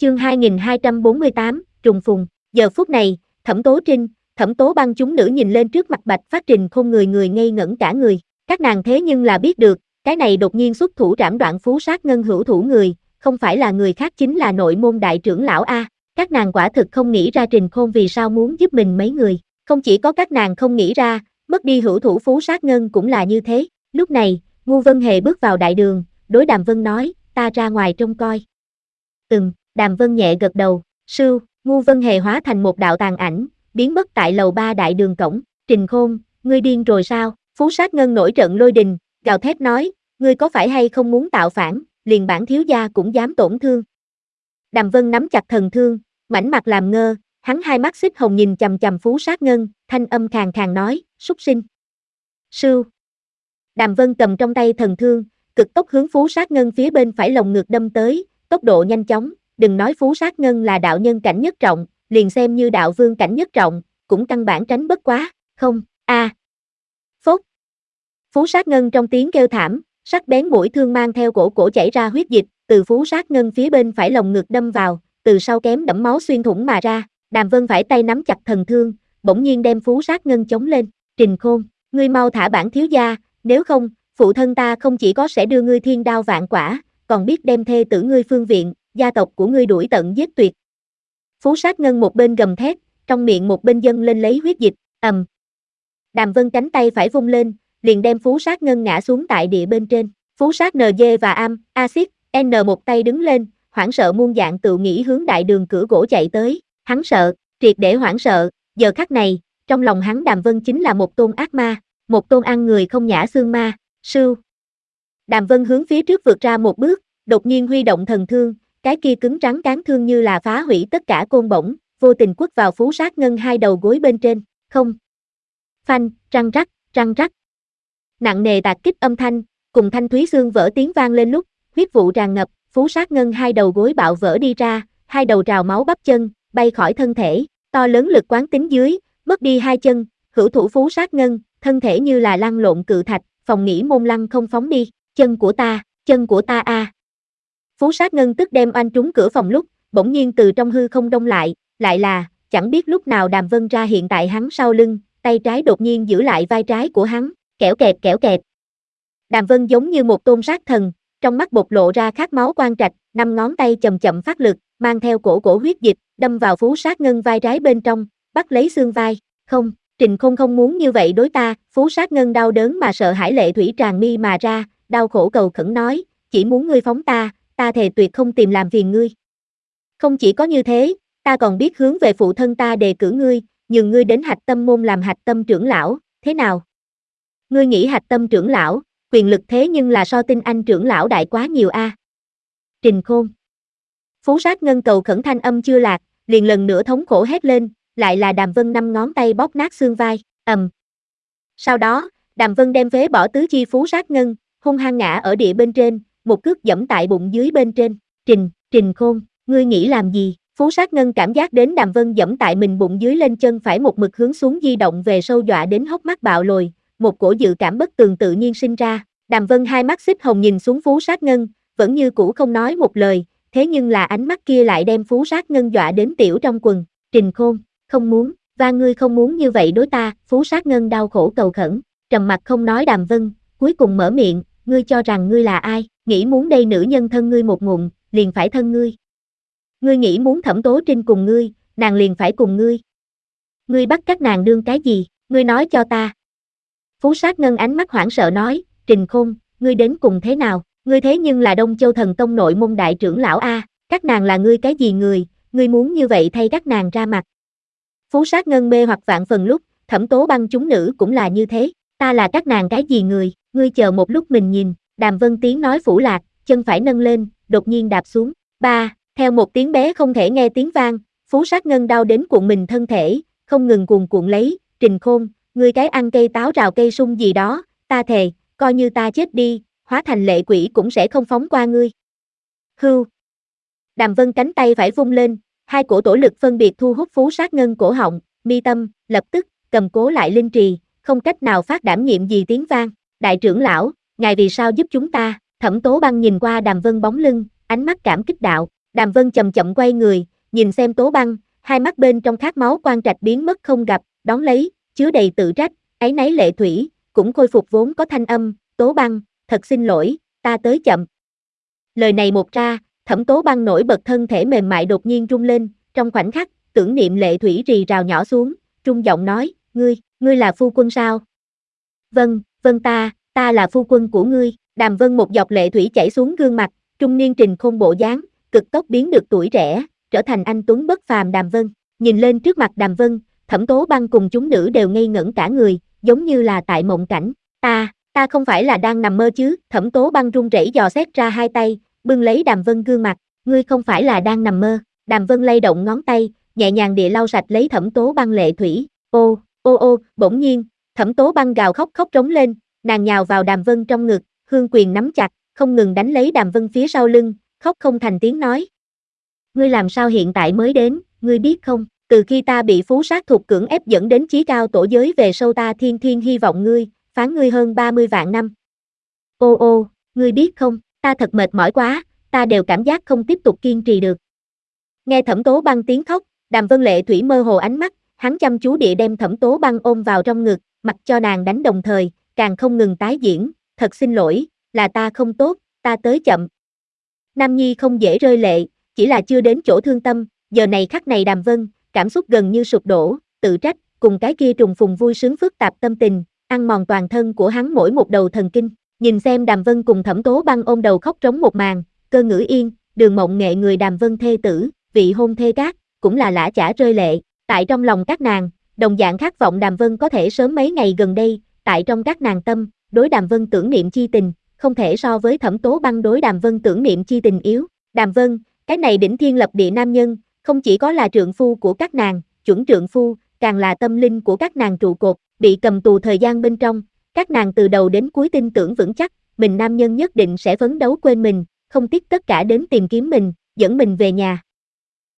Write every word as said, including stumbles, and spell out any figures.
Chương hai nghìn hai trăm bốn mươi tám, trùng phùng. Giờ phút này, Thẩm Tố Trinh, Thẩm Tố Băng chúng nữ nhìn lên trước mặt Bạch Phát Trình Khôn người người ngây ngẩn cả người. Các nàng thế nhưng là biết được, cái này đột nhiên xuất thủ trảm đoạn phú sát ngân hữu thủ người, không phải là người khác chính là nội môn đại trưởng lão A. Các nàng quả thực không nghĩ ra Trình Khôn vì sao muốn giúp mình mấy người. Không chỉ có các nàng không nghĩ ra, mất đi hữu thủ phú sát ngân cũng là như thế. Lúc này, Ngu Vân Hề bước vào đại đường, đối Đàm Vân nói, ta ra ngoài trông coi. Ừm, Đàm Vân nhẹ gật đầu, sưu, Ngu Vân Hề hóa thành một đạo tàn ảnh, biến mất tại lầu ba đại đường cổng. Trình Khôn, ngươi điên rồi sao? Phú sát ngân nổi trận lôi đình, gào thét nói, ngươi có phải hay không muốn tạo phản, liền bản thiếu gia cũng dám tổn thương. Đàm Vân nắm chặt thần thương, mảnh mặt làm ngơ, hắn hai mắt xích hồng nhìn chằm chằm Phú sát ngân, thanh âm khàn khàn nói, súc sinh. Sưu. Đàm Vân cầm trong tay thần thương, cực tốc hướng Phú sát ngân phía bên phải lồng ngực đâm tới, tốc độ nhanh chóng, đừng nói Phú sát ngân là đạo nhân cảnh nhất trọng, liền xem như đạo vương cảnh nhất trọng, cũng căn bản tránh bất quá, không, a. À. Phốt. Phú sát ngân trong tiếng kêu thảm, sắc bén mũi thương mang theo cổ cổ chảy ra huyết dịch, từ Phú sát ngân phía bên phải lồng ngực đâm vào, từ sau kém đẫm máu xuyên thủng mà ra. Đàm Vân phải tay nắm chặt thần thương, bỗng nhiên đem Phú sát ngân chống lên, Trình Khôn, ngươi mau thả bản thiếu gia, nếu không, phụ thân ta không chỉ có sẽ đưa ngươi thiên đao vạn quả, còn biết đem thê tử ngươi phương viện, gia tộc của ngươi đuổi tận giết tuyệt. Phú sát ngân một bên gầm thét, trong miệng một bên dâng lên lấy huyết dịch, ầm. Đàm Vân cánh tay phải vung lên, liền đem Phú sát ngân ngã xuống tại địa bên trên. Phú sát en giê và am, axit, N một tay đứng lên, hoảng sợ muôn dạng tự nghĩ hướng đại đường cửa gỗ chạy tới. Hắn sợ, triệt để hoảng sợ, giờ khắc này, trong lòng hắn Đàm Vân chính là một tôn ác ma, một tôn ăn người không nhã xương ma, sưu. Đàm Vân hướng phía trước vượt ra một bước, đột nhiên huy động thần thương, cái kia cứng trắng cán thương như là phá hủy tất cả côn bổng, vô tình quất vào Phú sát ngân hai đầu gối bên trên, không. Phanh, răng rắc, răng rắc. Nặng nề tạc kích âm thanh, cùng thanh thúy xương vỡ tiếng vang lên lúc, huyết vụ tràn ngập, Phú sát ngân hai đầu gối bạo vỡ đi ra, hai đầu trào máu bắp chân, bay khỏi thân thể, to lớn lực quán tính dưới, mất đi hai chân, hữu thủ Phú sát ngân, thân thể như là lăn lộn cự thạch, phòng nghỉ môn lăng không phóng đi, chân của ta, chân của ta a. À. Phú sát ngân tức đem oanh trúng cửa phòng lúc, bỗng nhiên từ trong hư không đông lại, lại là, chẳng biết lúc nào Đàm Vân ra hiện tại hắn sau lưng, tay trái đột nhiên giữ lại vai trái của hắn, kẻo kẹt kẻo kẹt. Đàm Vân giống như một tôn sát thần, trong mắt bộc lộ ra khát máu quang trạch, năm ngón tay chậm chậm phát lực, mang theo cổ cổ huyết dịch, đâm vào Phú sát ngân vai trái bên trong, bắt lấy xương vai, không, Trình Khôn không muốn như vậy đối ta. Phú sát ngân đau đớn mà sợ hãi lệ thủy tràn mi mà ra, đau khổ cầu khẩn nói, chỉ muốn ngươi phóng ta, ta thề tuyệt không tìm làm phiền ngươi. Không chỉ có như thế, ta còn biết hướng về phụ thân ta đề cử ngươi, nhường ngươi đến Hạch Tâm môn làm Hạch Tâm trưởng lão, thế nào? Ngươi nghĩ Hạch Tâm trưởng lão, quyền lực thế nhưng là so Tinh Anh trưởng lão đại quá nhiều a. À. Trình Khôn. Phú sát ngân cầu khẩn thanh âm chưa lạc, liền lần nữa thống khổ hét lên, lại là Đàm Vân năm ngón tay bóp nát xương vai, ầm. Sau đó, Đàm Vân đem phế bỏ tứ chi Phú sát ngân, hung hăng ngã ở địa bên trên, một cước giẫm tại bụng dưới bên trên. Trình, Trình Khôn, ngươi nghĩ làm gì? Phú sát ngân cảm giác đến Đàm Vân giẫm tại mình bụng dưới lên chân phải một mực hướng xuống di động về sâu dọa đến hốc mắt bạo lồi, một cổ dự cảm bất tường tự nhiên sinh ra. Đàm Vân hai mắt xích hồng nhìn xuống Phú sát ngân, vẫn như cũ không nói một lời, thế nhưng là ánh mắt kia lại đem Phú sát ngân dọa đến tiểu trong quần. Trình Khôn, không muốn, và ngươi không muốn như vậy đối ta. Phú sát ngân đau khổ cầu khẩn, trầm mặt không nói. Đàm Vân cuối cùng mở miệng, ngươi cho rằng ngươi là ai, nghĩ muốn đây nữ nhân thân ngươi một ngụm, liền phải thân ngươi. Ngươi nghĩ muốn Thẩm Tố Trinh cùng ngươi, nàng liền phải cùng ngươi. Ngươi bắt các nàng đương cái gì, ngươi nói cho ta. Phú sát ngân ánh mắt hoảng sợ nói, Trình Khôn, ngươi đến cùng thế nào, ngươi thế nhưng là Đông Châu Thần Tông nội môn đại trưởng lão a, các nàng là ngươi cái gì người, ngươi muốn như vậy thay các nàng ra mặt. Phú sát ngân mê hoặc vạn phần lúc, Thẩm Tố Băng chúng nữ cũng là như thế, ta là các nàng cái gì người, ngươi chờ một lúc mình nhìn. Đàm Vân tiếng nói phủ lạc, chân phải nâng lên, đột nhiên đạp xuống, ba, theo một tiếng bé không thể nghe tiếng vang, Phú sát ngân đau đến cuộn mình thân thể, không ngừng cuồn cuộn lấy, Trình Khôn, ngươi cái ăn cây táo rào cây sung gì đó, ta thề, coi như ta chết đi, hóa thành lệ quỷ cũng sẽ không phóng qua ngươi. Hưu. Đàm Vân cánh tay phải vung lên, hai cổ tổ lực phân biệt thu hút Phú sát ngân cổ họng, mi tâm, lập tức, cầm cố lại linh trì, không cách nào phát đảm nhiệm gì tiếng vang. Đại trưởng lão, ngài vì sao giúp chúng ta? Thẩm Tố Băng nhìn qua Đàm Vân bóng lưng, ánh mắt cảm kích đạo, Đàm Vân chậm chậm quay người, nhìn xem Tố Băng, hai mắt bên trong khát máu quan trạch biến mất không gặp, đón lấy, chứa đầy tự trách, áy náy lệ thủy, cũng khôi phục vốn có thanh âm, Tố Băng, thật xin lỗi, ta tới chậm. Lời này một ra, Thẩm Tố Băng nổi bật thân thể mềm mại đột nhiên rung lên, trong khoảnh khắc, tưởng niệm lệ thủy rì rào nhỏ xuống, trung giọng nói, ngươi, ngươi là phu quân sao? Vâng, vâng ta, ta là phu quân của ngươi. Đàm Vân một giọt lệ thủy chảy xuống gương mặt, trung niên Trình Khôn bộ dáng, cực tốc biến được tuổi trẻ, trở thành anh tuấn bất phàm Đàm Vân. Nhìn lên trước mặt Đàm Vân, Thẩm Tố Băng cùng chúng nữ đều ngây ngẩn cả người, giống như là tại mộng cảnh. Ta, ta không phải là đang nằm mơ chứ? Thẩm Tố Băng run rẩy dò xét ra hai tay, bưng lấy Đàm Vân gương mặt, ngươi không phải là đang nằm mơ. Đàm Vân lay động ngón tay, nhẹ nhàng địa lau sạch lấy Thẩm Tố Băng lệ thủy. Ô, ô ô, bỗng nhiên, Thẩm Tố Băng gào khóc khóc trống lên, nàng nhào vào Đàm Vân trong ngực, hương quyền nắm chặt, không ngừng đánh lấy Đàm Vân phía sau lưng, khóc không thành tiếng nói. Ngươi làm sao hiện tại mới đến, ngươi biết không, từ khi ta bị phú sát thuộc cưỡng ép dẫn đến chí cao tổ giới về sâu ta thiên thiên hy vọng ngươi, phán ngươi hơn ba mươi vạn năm. Ô ô, ngươi biết không, ta thật mệt mỏi quá, ta đều cảm giác không tiếp tục kiên trì được. Nghe Thẩm Tố Băng tiếng khóc, Đàm Vân lệ thủy mơ hồ ánh mắt, hắn chăm chú địa đem Thẩm Tố Băng ôm vào trong ngực, mặc cho nàng đánh đồng thời, càng không ngừng tái diễn, thật xin lỗi, là ta không tốt, ta tới chậm. Nam nhi không dễ rơi lệ, chỉ là chưa đến chỗ thương tâm, giờ này khắc này Đàm Vân, cảm xúc gần như sụp đổ, tự trách, cùng cái kia trùng phùng vui sướng phức tạp tâm tình, ăn mòn toàn thân của hắn mỗi một đầu thần kinh. Nhìn xem Đàm Vân cùng Thẩm Tố Băng ôm đầu khóc trống một màn, Cơ Ngữ Yên, Đường Mộng Nghệ người Đàm Vân thê tử, vị hôn thê cát, cũng là lã chả rơi lệ. Tại trong lòng các nàng, đồng dạng khát vọng Đàm Vân có thể sớm mấy ngày gần đây, tại trong các nàng tâm, đối Đàm Vân tưởng niệm chi tình, không thể so với Thẩm Tố Băng đối Đàm Vân tưởng niệm chi tình yếu. Đàm Vân, cái này đỉnh thiên lập địa nam nhân, không chỉ có là trượng phu của các nàng, chuẩn trượng phu, càng là tâm linh của các nàng trụ cột, bị cầm tù thời gian bên trong, các nàng từ đầu đến cuối tin tưởng vững chắc, mình nam nhân nhất định sẽ phấn đấu quên mình, không tiếc tất cả đến tìm kiếm mình, dẫn mình về nhà.